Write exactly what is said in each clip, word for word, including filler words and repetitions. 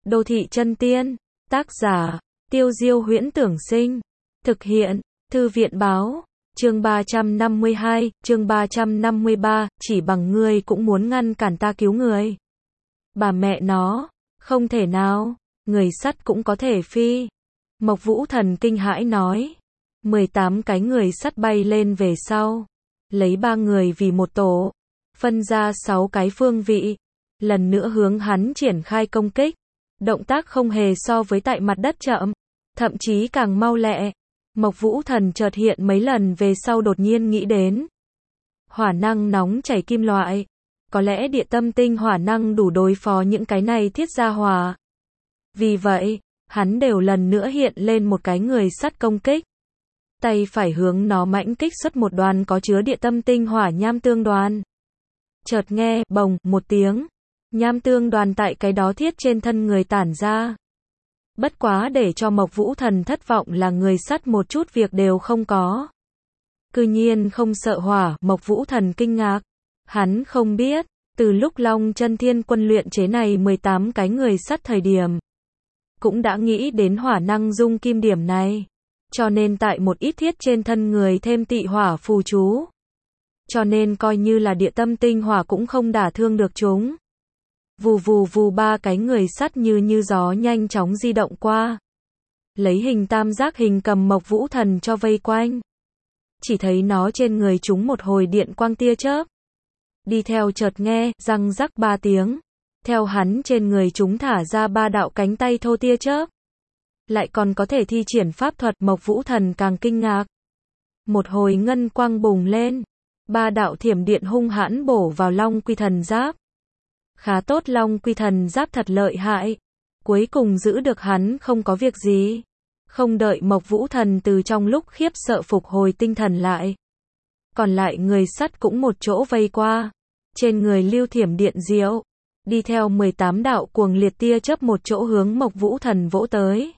Đô thị chân tiên. Tác giả, Tiêu Diêu Huyễn Tưởng Sinh. Thực hiện, Thư viện báo. Chương ba trăm năm mươi hai, chương ba trăm năm mươi ba, chỉ bằng ngươi cũng muốn ngăn cản ta cứu người. Bà mẹ nó, không thể nào, người sắt cũng có thể phi. Mộc Vũ Thần kinh hãi nói. mười tám cái người sắt bay lên về sau. Lấy ba người vì một tổ. Phân ra sáu cái phương vị. Lần nữa hướng hắn triển khai công kích. Động tác không hề so với tại mặt đất chậm. Thậm chí càng mau lẹ. Mộc Vũ Thần chợt hiện mấy lần về sau đột nhiên nghĩ đến. Hỏa năng nóng chảy kim loại. Có lẽ địa tâm tinh hỏa năng đủ đối phó những cái này thiết gia hỏa. Vì vậy, hắn đều lần nữa hiện lên một cái người sắt công kích. Tay phải hướng nó mãnh kích xuất một đoàn có chứa địa tâm tinh hỏa nham tương đoàn. Chợt nghe, bồng, một tiếng. Nham tương đoàn tại cái đó thiết trên thân người tản ra. Bất quá để cho Mộc Vũ Thần thất vọng là người sắt một chút việc đều không có. Cư nhiên không sợ hỏa, Mộc Vũ Thần kinh ngạc. Hắn không biết, từ lúc Long Chân Thiên Quân luyện chế này mười tám cái người sắt thời điểm. Cũng đã nghĩ đến hỏa năng dung kim điểm này. Cho nên tại một ít thiết trên thân người thêm tị hỏa phù chú. Cho nên coi như là địa tâm tinh hỏa cũng không đả thương được chúng. Vù vù vù ba cái người sắt như như gió nhanh chóng di động qua. Lấy hình tam giác hình cầm Mộc Vũ Thần cho vây quanh. Chỉ thấy nó trên người chúng một hồi điện quang tia chớp. Đi theo chợt nghe, răng rắc ba tiếng. Theo hắn trên người chúng thả ra ba đạo cánh tay thô tia chớp. Lại còn có thể thi triển pháp thuật, Mộc Vũ Thần càng kinh ngạc. Một hồi ngân quang bùng lên. Ba đạo thiểm điện hung hãn bổ vào Long Quy Thần Giáp. Khá tốt, Long Quy Thần Giáp thật lợi hại. Cuối cùng giữ được hắn không có việc gì. Không đợi Mộc Vũ Thần từ trong lúc khiếp sợ phục hồi tinh thần lại. Còn lại người sắt cũng một chỗ vây qua. Trên người lưu thiểm điện diệu. Đi theo mười tám đạo cuồng liệt tia chớp một chỗ hướng Mộc Vũ Thần vỗ tới.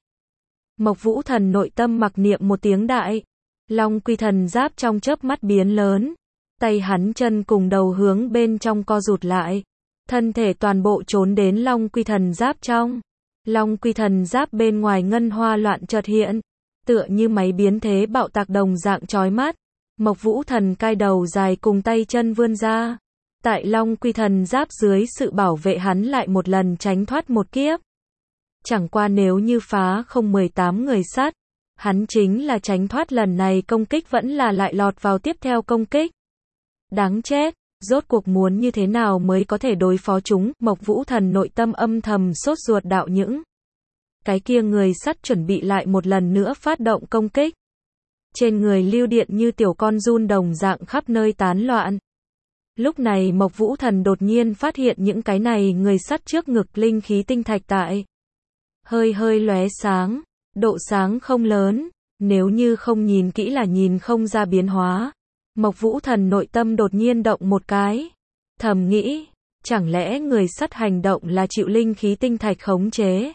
Mộc Vũ Thần nội tâm mặc niệm một tiếng đại. Long Quy Thần Giáp trong chớp mắt biến lớn. Tay hắn chân cùng đầu hướng bên trong co rụt lại. Thân thể toàn bộ trốn đến Long Quy Thần Giáp trong. Long Quy Thần Giáp bên ngoài ngân hoa loạn chợt hiện. Tựa như máy biến thế bạo tạc đồng dạng chói mắt. Mộc Vũ Thần cai đầu dài cùng tay chân vươn ra. Tại Long Quy Thần Giáp dưới sự bảo vệ hắn lại một lần tránh thoát một kiếp. Chẳng qua nếu như phá không mười tám người sắt. Hắn chính là tránh thoát lần này công kích vẫn là lại lọt vào tiếp theo công kích. Đáng chết. Rốt cuộc muốn như thế nào mới có thể đối phó chúng, Mộc Vũ Thần nội tâm âm thầm sốt ruột đạo những. Cái kia người sắt chuẩn bị lại một lần nữa phát động công kích. Trên người lưu điện như tiểu con giun đồng dạng khắp nơi tán loạn. Lúc này Mộc Vũ Thần đột nhiên phát hiện những cái này người sắt trước ngực linh khí tinh thạch tại. Hơi hơi lóe sáng, độ sáng không lớn, nếu như không nhìn kỹ là nhìn không ra biến hóa. Mộc Vũ Thần nội tâm đột nhiên động một cái. Thầm nghĩ, chẳng lẽ người sắt hành động là chịu linh khí tinh thạch khống chế.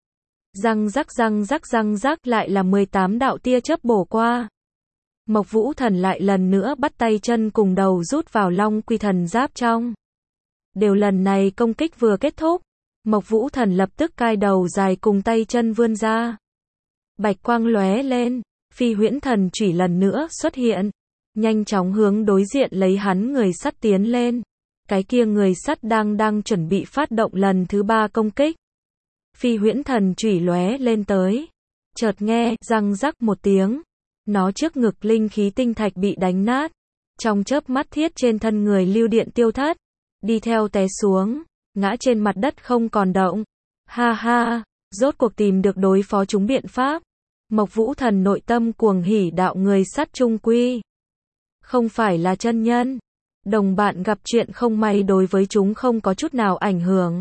Răng rắc răng rắc răng rắc lại là mười tám đạo tia chớp bổ qua. Mộc Vũ Thần lại lần nữa bắt tay chân cùng đầu rút vào Long Quy Thần Giáp trong. Đều lần này công kích vừa kết thúc. Mộc Vũ Thần lập tức cai đầu dài cùng tay chân vươn ra. Bạch quang lóe lên, Phi Huyễn Thần Chủy lần nữa xuất hiện. Nhanh chóng hướng đối diện lấy hắn người sắt tiến lên. Cái kia người sắt đang đang chuẩn bị phát động lần thứ ba công kích. Phi Huyễn Thần Chủy lóe lên tới. Chợt nghe, răng rắc một tiếng. Nó trước ngực linh khí tinh thạch bị đánh nát. Trong chớp mắt thiết trên thân người lưu điện tiêu thất. Đi theo té xuống. Ngã trên mặt đất không còn động. Ha ha, rốt cuộc tìm được đối phó chúng biện pháp. Mộc Vũ Thần nội tâm cuồng hỉ đạo người sắt trung quy. Không phải là chân nhân. Đồng bạn gặp chuyện không may đối với chúng không có chút nào ảnh hưởng.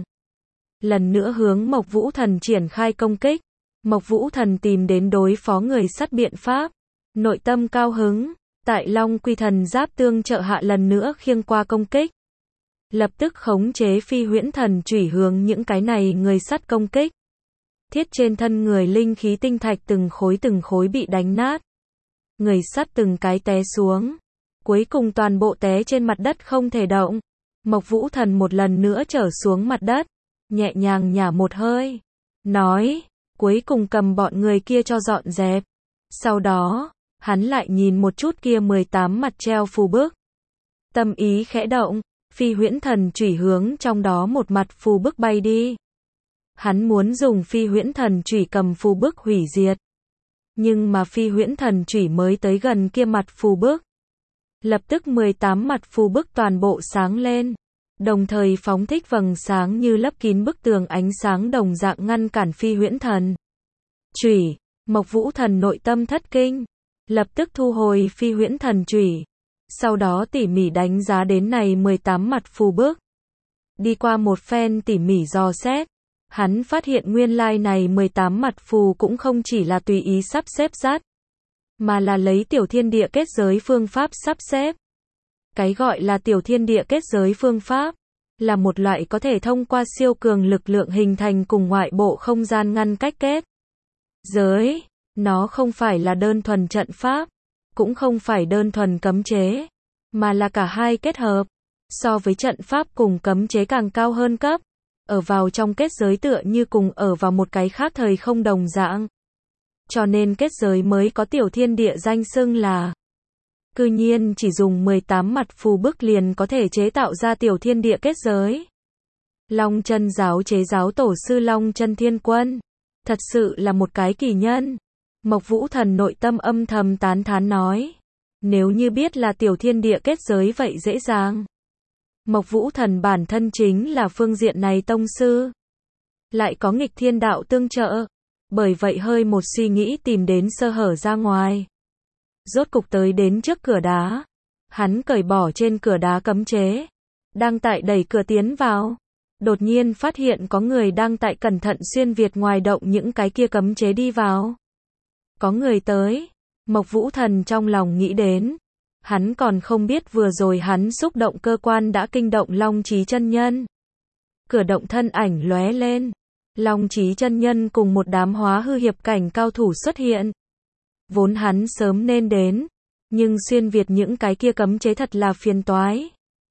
Lần nữa hướng Mộc Vũ Thần triển khai công kích. Mộc Vũ Thần tìm đến đối phó người sắt biện pháp. Nội tâm cao hứng. Tại Long Quy Thần Giáp tương trợ hạ lần nữa khiêng qua công kích. Lập tức khống chế Phi Huyễn Thần Chủy hướng những cái này người sắt công kích. Thiết trên thân người linh khí tinh thạch từng khối từng khối bị đánh nát. Người sắt từng cái té xuống. Cuối cùng toàn bộ té trên mặt đất không thể động. Mộc Vũ Thần một lần nữa trở xuống mặt đất. Nhẹ nhàng nhả một hơi. nói, cuối cùng cầm bọn người kia cho dọn dẹp. Sau đó, hắn lại nhìn một chút kia mười tám mặt treo phù bức. Tâm ý khẽ động, phi huyễn thần chủy hướng trong đó một mặt phù bức bay đi. Hắn muốn dùng phi huyễn thần chủy cầm phù bức hủy diệt. Nhưng mà phi huyễn thần chủy mới tới gần kia mặt phù bức. Lập tức mười tám mặt phù bức toàn bộ sáng lên. Đồng thời phóng thích vầng sáng như lấp kín bức tường ánh sáng đồng dạng ngăn cản phi huyễn thần chủy. Mộc Vũ Thần nội tâm thất kinh. Lập tức thu hồi phi huyễn thần chủy. Sau đó tỉ mỉ đánh giá đến này mười tám mặt phù bức. Đi qua một phen tỉ mỉ dò xét. Hắn phát hiện nguyên lai này mười tám mặt phù cũng không chỉ là tùy ý sắp xếp dắt, mà là lấy tiểu thiên địa kết giới phương pháp sắp xếp. Cái gọi là tiểu thiên địa kết giới phương pháp, là một loại có thể thông qua siêu cường lực lượng hình thành cùng ngoại bộ không gian ngăn cách kết giới. Nó không phải là đơn thuần trận pháp, cũng không phải đơn thuần cấm chế, mà là cả hai kết hợp. So với trận pháp cùng cấm chế càng cao hơn cấp. Ở vào trong kết giới tựa như cùng ở vào một cái khác thời không đồng dạng. Cho nên kết giới mới có tiểu thiên địa danh xưng là. Cư nhiên chỉ dùng mười tám mặt phù bức liền có thể chế tạo ra tiểu thiên địa kết giới. Long Chân giáo chế giáo tổ sư Long Chân Thiên Quân. Thật sự là một cái kỳ nhân. Mộc Vũ Thần nội tâm âm thầm tán thán nói. Nếu như biết là tiểu thiên địa kết giới vậy dễ dàng. Mộc Vũ Thần bản thân chính là phương diện này tông sư. Lại có nghịch thiên đạo tương trợ. Bởi vậy hơi một suy nghĩ tìm đến sơ hở ra ngoài. Rốt cục tới đến trước cửa đá. Hắn cởi bỏ trên cửa đá cấm chế. Đang tại đẩy cửa tiến vào. Đột nhiên phát hiện có người đang tại cẩn thận xuyên việt ngoài động những cái kia cấm chế đi vào. Có người tới. Mộc Vũ Thần trong lòng nghĩ đến. Hắn còn không biết vừa rồi hắn xúc động cơ quan đã kinh động Long Chí chân nhân. Cửa động thân ảnh lóe lên. Long Chí chân nhân cùng một đám hóa hư hiệp cảnh cao thủ xuất hiện. Vốn hắn sớm nên đến, nhưng xuyên việt những cái kia cấm chế thật là phiền toái.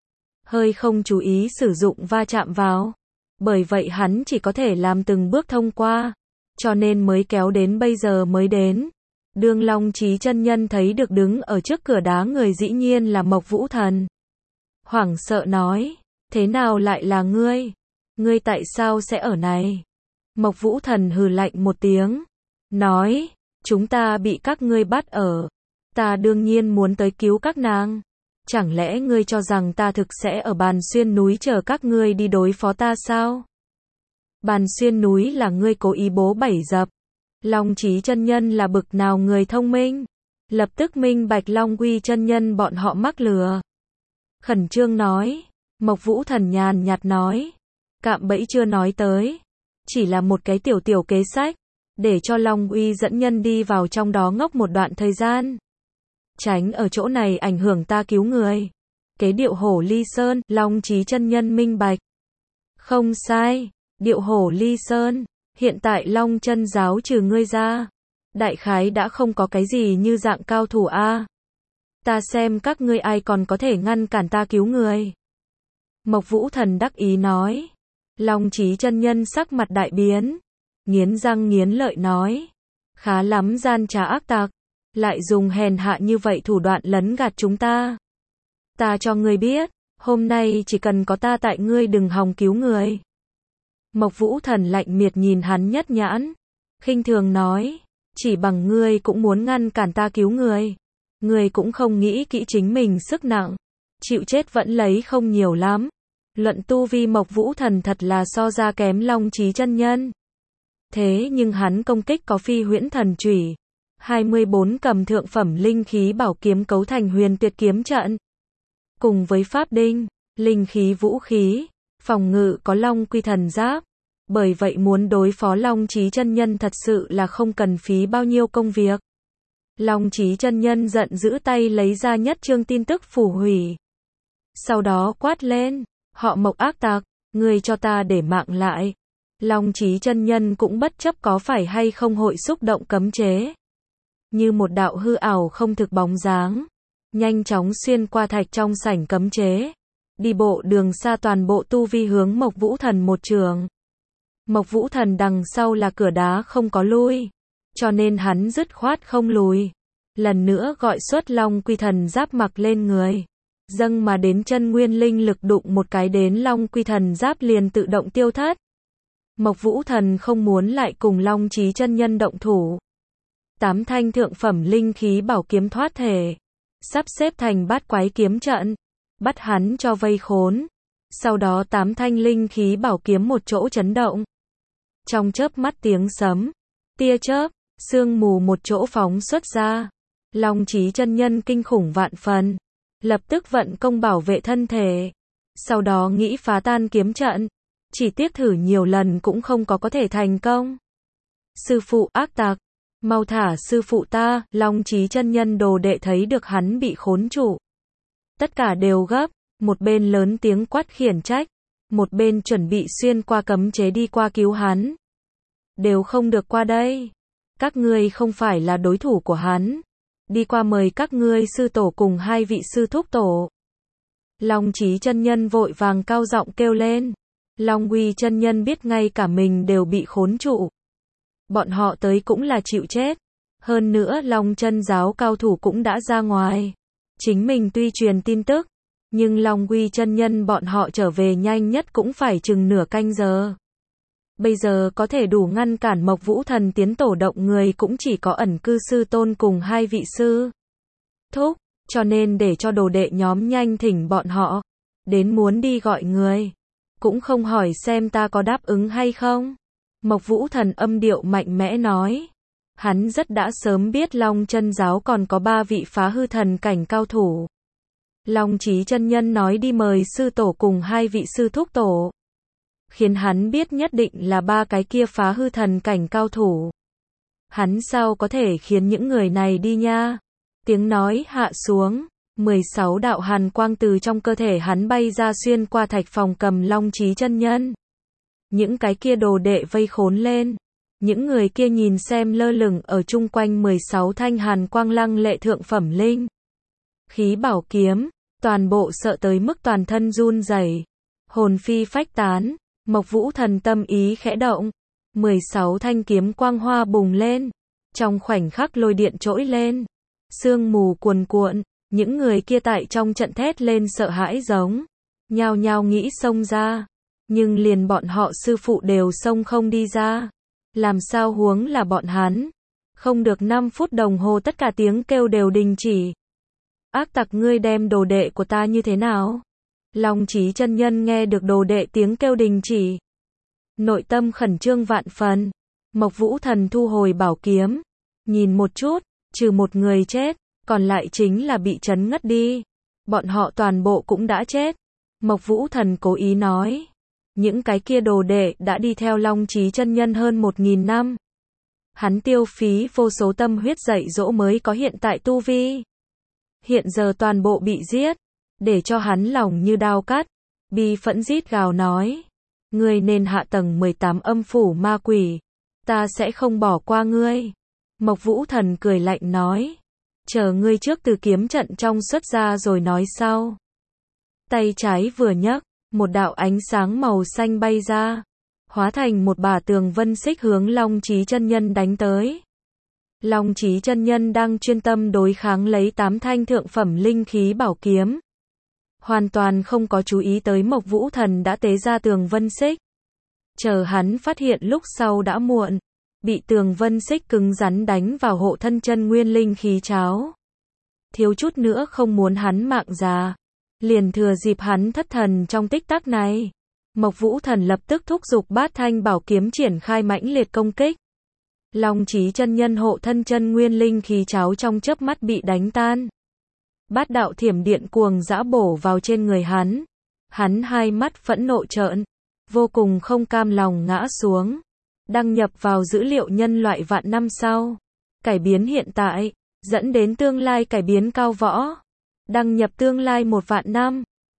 Hơi không chú ý sử dụng va chạm vào. Bởi vậy hắn chỉ có thể làm từng bước thông qua, cho nên mới kéo đến bây giờ mới đến. Đương Long Chí chân nhân thấy được đứng ở trước cửa đá người dĩ nhiên là Mộc Vũ Thần. Hoảng sợ nói, thế nào lại là ngươi? Ngươi tại sao sẽ ở này? Mộc Vũ Thần hừ lạnh một tiếng, nói, chúng ta bị các ngươi bắt ở. Ta đương nhiên muốn tới cứu các nàng. Chẳng lẽ ngươi cho rằng ta thực sẽ ở Bàn Xuyên núi chờ các ngươi đi đối phó ta sao? Bàn Xuyên núi là ngươi cố ý bố bảy dập. Long Chí chân nhân là bực nào người thông minh, lập tức minh bạch Long Uy chân nhân bọn họ mắc lừa. Khẩn trương nói, Mộc Vũ Thần nhàn nhạt nói, cạm bẫy chưa nói tới, chỉ là một cái tiểu tiểu kế sách, để cho Long Uy dẫn nhân đi vào trong đó ngốc một đoạn thời gian. Tránh ở chỗ này ảnh hưởng ta cứu người. Kế điệu hổ ly sơn, Long Chí chân nhân minh bạch. Không sai, điệu hổ ly sơn. Hiện tại Long Chân giáo trừ ngươi ra, đại khái đã không có cái gì như dạng cao thủ a. Ta xem các ngươi ai còn có thể ngăn cản ta cứu người. Mộc Vũ Thần đắc ý nói. Long Chí chân nhân sắc mặt đại biến, nghiến răng nghiến lợi nói, khá lắm gian trá ác tặc, lại dùng hèn hạ như vậy thủ đoạn lấn gạt chúng ta. Ta cho ngươi biết, hôm nay chỉ cần có ta tại ngươi đừng hòng cứu người. Mộc Vũ Thần lạnh miệt nhìn hắn nhất nhãn, khinh thường nói, chỉ bằng ngươi cũng muốn ngăn cản ta cứu người. Ngươi cũng không nghĩ kỹ chính mình sức nặng, chịu chết vẫn lấy không nhiều lắm. Luận tu vi Mộc Vũ Thần thật là so ra kém Long Chí chân nhân. Thế nhưng hắn công kích có phi huyễn thần chủy, hai mươi bốn cầm thượng phẩm linh khí bảo kiếm cấu thành huyền tuyệt kiếm trận. Cùng với pháp đinh, linh khí vũ khí, phòng ngự có Long Quy thần giáp. Bởi vậy muốn đối phó Long Chí chân nhân thật sự là không cần phí bao nhiêu công việc. Long Chí chân nhân giận dữ tay lấy ra nhất chương tin tức phủ hủy. Sau đó quát lên, họ Mộc ác tặc, ngươi cho ta để mạng lại. Long Chí chân nhân cũng bất chấp có phải hay không hội xúc động cấm chế. Như một đạo hư ảo không thực bóng dáng, nhanh chóng xuyên qua thạch trong sảnh cấm chế. Đi bộ đường xa toàn bộ tu vi hướng Mộc Vũ Thần một trường. Mộc Vũ Thần đằng sau là cửa đá không có lui, cho nên hắn dứt khoát không lùi. Lần nữa gọi xuất Long Quy Thần Giáp mặc lên người. Dâng mà đến chân nguyên linh lực đụng một cái đến Long Quy Thần Giáp liền tự động tiêu thất. Mộc Vũ Thần không muốn lại cùng Long Chí chân nhân động thủ. Tám thanh thượng phẩm linh khí bảo kiếm thoát thể, sắp xếp thành bát quái kiếm trận, bắt hắn cho vây khốn. Sau đó tám thanh linh khí bảo kiếm một chỗ chấn động. Trong chớp mắt tiếng sấm, tia chớp, sương mù một chỗ phóng xuất ra. Long Chí chân nhân kinh khủng vạn phần, lập tức vận công bảo vệ thân thể. Sau đó nghĩ phá tan kiếm trận, chỉ tiếc thử nhiều lần cũng không có có thể thành công. Sư phụ ác tặc, mau thả sư phụ ta. Long Chí chân nhân đồ đệ thấy được hắn bị khốn trụ, tất cả đều gấp, một bên lớn tiếng quát khiển trách, một bên chuẩn bị xuyên qua cấm chế đi qua cứu hắn. Đều không được qua đây, các ngươi không phải là đối thủ của hắn, đi qua mời các ngươi sư tổ cùng hai vị sư thúc tổ. Long Chí chân nhân vội vàng cao giọng kêu lên. Long Uy chân nhân biết ngay cả mình đều bị khốn trụ, bọn họ tới cũng là chịu chết. Hơn nữa Long chân giáo cao thủ cũng đã ra ngoài, chính mình tuy truyền tin tức, nhưng Long Uy chân nhân bọn họ trở về nhanh nhất cũng phải chừng nửa canh giờ. Bây giờ có thể đủ ngăn cản Mộc Vũ Thần tiến tổ động người cũng chỉ có ẩn cư sư tôn cùng hai vị sư thúc, cho nên để cho đồ đệ nhóm nhanh thỉnh bọn họ đến, muốn đi gọi người, cũng không hỏi xem ta có đáp ứng hay không. Mộc Vũ Thần âm điệu mạnh mẽ nói. Hắn rất đã sớm biết Long chân giáo còn có ba vị phá hư thần cảnh cao thủ. Long Chí chân nhân nói đi mời sư tổ cùng hai vị sư thúc tổ, khiến hắn biết nhất định là ba cái kia phá hư thần cảnh cao thủ. Hắn sao có thể khiến những người này đi nha? Tiếng nói hạ xuống, mười sáu đạo hàn quang từ trong cơ thể hắn bay ra xuyên qua thạch phòng cầm Long Chí chân nhân. Những cái kia đồ đệ vây khốn lên. Những người kia nhìn xem lơ lửng ở chung quanh mười sáu thanh hàn quang lăng lệ thượng phẩm linh khí bảo kiếm, toàn bộ sợ tới mức toàn thân run rẩy, hồn phi phách tán. Mộc Vũ Thần tâm ý khẽ động, mười sáu thanh kiếm quang hoa bùng lên, trong khoảnh khắc lôi điện trỗi lên, sương mù cuồn cuộn, những người kia tại trong trận thét lên sợ hãi giống, nhao nhao nghĩ xông ra, nhưng liền bọn họ sư phụ đều xông không đi ra, làm sao huống là bọn hắn. Không được năm phút đồng hồ tất cả tiếng kêu đều đình chỉ. Ác tặc, ngươi đem đồ đệ của ta như thế nào? Long Chí chân nhân nghe được đồ đệ tiếng kêu đình chỉ, nội tâm khẩn trương vạn phần. Mộc Vũ Thần thu hồi bảo kiếm, nhìn một chút, trừ một người chết, còn lại chính là bị chấn ngất đi. Bọn họ toàn bộ cũng đã chết. Mộc Vũ Thần cố ý nói, những cái kia đồ đệ đã đi theo Long Chí chân nhân hơn một nghìn năm. Hắn tiêu phí vô số tâm huyết dạy dỗ mới có hiện tại tu vi. Hiện giờ toàn bộ bị giết, để cho hắn lòng như đao cắt, bi phẫn rít gào nói, ngươi nên hạ tầng mười tám âm phủ ma quỷ, ta sẽ không bỏ qua ngươi. Mộc Vũ Thần cười lạnh nói, chờ ngươi trước từ kiếm trận trong xuất ra rồi nói sau. Tay trái vừa nhấc, một đạo ánh sáng màu xanh bay ra, hóa thành một bả tường vân xích hướng Long Chí chân nhân đánh tới. Long Chí chân nhân đang chuyên tâm đối kháng lấy tám thanh thượng phẩm linh khí bảo kiếm, hoàn toàn không có chú ý tới Mộc Vũ Thần đã tế ra tường vân xích. Chờ hắn phát hiện lúc sau đã muộn, bị tường vân xích cứng rắn đánh vào hộ thân chân nguyên linh khí cháo, thiếu chút nữa không muốn hắn mạng già. Liền thừa dịp hắn thất thần trong tích tắc này, Mộc Vũ Thần lập tức thúc giục bát thanh bảo kiếm triển khai mãnh liệt công kích. Long Chí chân nhân hộ thân chân nguyên linh khí cháo trong chớp mắt bị đánh tan. Bát đạo thiểm điện cuồng dã bổ vào trên người hắn. Hắn hai mắt phẫn nộ trợn, vô cùng không cam lòng ngã xuống. Đăng nhập vào dữ liệu nhân loại vạn năm sau. Cải biến hiện tại, dẫn đến tương lai cải biến cao võ. Đăng nhập tương lai một vạn năm.